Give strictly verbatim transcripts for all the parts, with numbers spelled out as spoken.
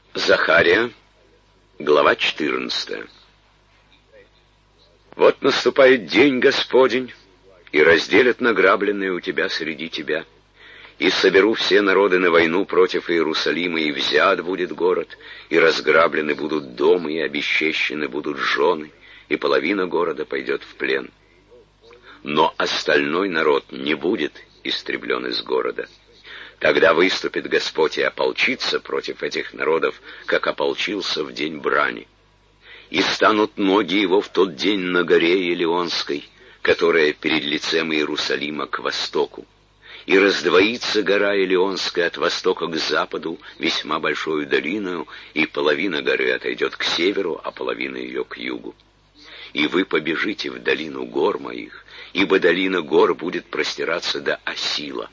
Захария, глава четырнадцатая. Вот наступает день Господень, и разделят награбленное у тебя среди тебя, и соберу все народы на войну против Иерусалима, и взят будет город, и разграблены будут дома, и обесчещены будут жены, и половина города пойдет в плен. Но остальной народ не будет истреблен из города. Тогда выступит Господь и ополчится против этих народов, как ополчился в день брани. И станут ноги его в тот день на горе Елеонской, которая перед лицем Иерусалима к востоку. И раздвоится гора Елеонская от востока к западу весьма большою долиною, и половина горы отойдет к северу, а половина ее к югу. И вы побежите в долину гор моих, ибо долина гор будет простираться до Осила.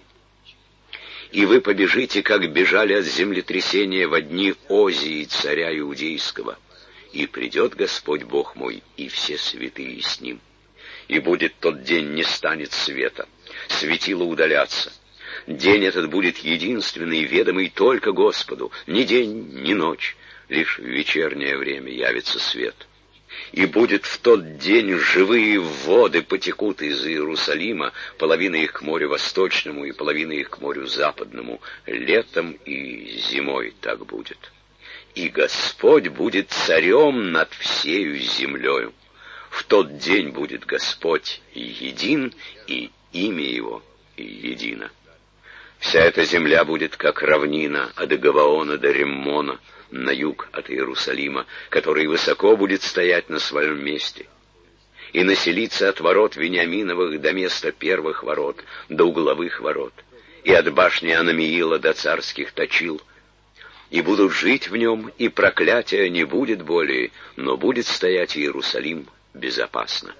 И вы побежите, как бежали от землетрясения во дни Озии, царя Иудейского. И придет Господь Бог мой, и все святые с ним. И будет тот день, не станет света, светило удалятся. День этот будет единственный, ведомый только Господу, ни день, ни ночь, лишь в вечернее время явится свет. И будет в тот день живые воды потекут из Иерусалима, половина их к морю восточному и половина их к морю западному, летом и зимой так будет. И Господь будет царем над всею землею. В тот день будет Господь един, и имя Его едино. Вся эта земля будет как равнина от Гаваона до Риммона, на юг от Иерусалима, который высоко будет стоять на своем месте, и населиться от ворот Вениаминовых до места первых ворот, до угловых ворот, и от башни Анамиила до царских точил, и будут жить в нем, и проклятия не будет более, но будет стоять Иерусалим безопасно.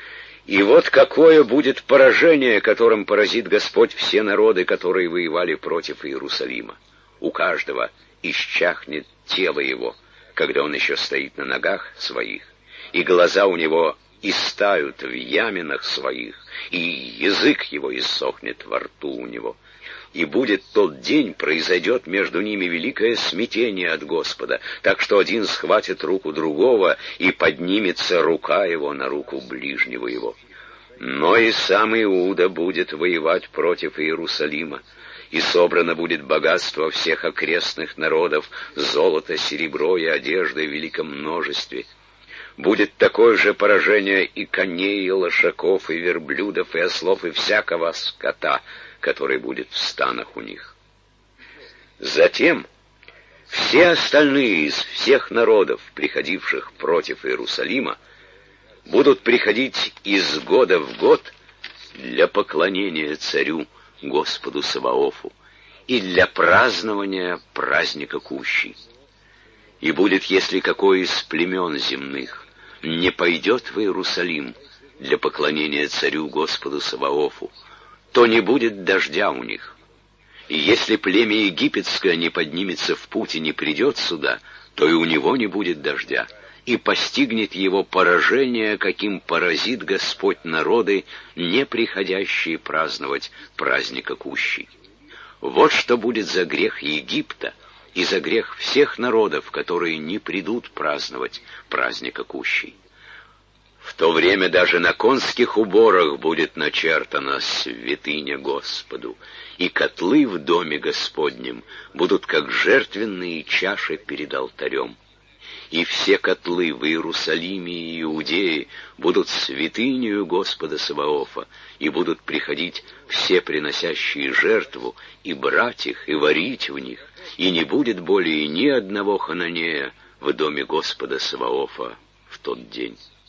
И вот какое будет поражение, которым поразит Господь все народы, которые воевали против Иерусалима. У каждого исчахнет тело его, когда он еще стоит на ногах своих, и глаза у него истают в яминах своих, и язык его иссохнет во рту у него. И будет тот день, произойдет между ними великое смятение от Господа, так что один схватит руку другого, и поднимется рука его на руку ближнего его. Но и сам Иуда будет воевать против Иерусалима, и собрано будет богатство всех окрестных народов, золото, серебро и одежда в великом множестве. Будет такое же поражение и коней, и лошаков, и верблюдов, и ослов, и всякого скота, который будет в станах у них. Затем все остальные из всех народов, приходивших против Иерусалима, будут приходить из года в год для поклонения царю Господу Саваофу и для празднования праздника Кущи. И будет, если какой из племен земных не пойдет в Иерусалим для поклонения царю Господу Саваофу, то не будет дождя у них. И если племя египетское не поднимется в путь и не придет сюда, то и у него не будет дождя, и постигнет его поражение, каким поразит Господь народы, не приходящие праздновать праздника Кущи. Вот что будет за грех Египта и за грех всех народов, которые не придут праздновать праздника Кущи. В то время даже на конских уборах будет начертана святыня Господу, и котлы в доме Господнем будут как жертвенные чаши перед алтарем. И все котлы в Иерусалиме и Иудее будут святынею Господа Саваофа, и будут приходить все приносящие жертву, и брать их, и варить в них, и не будет более ни одного хананея в доме Господа Саваофа в тот день.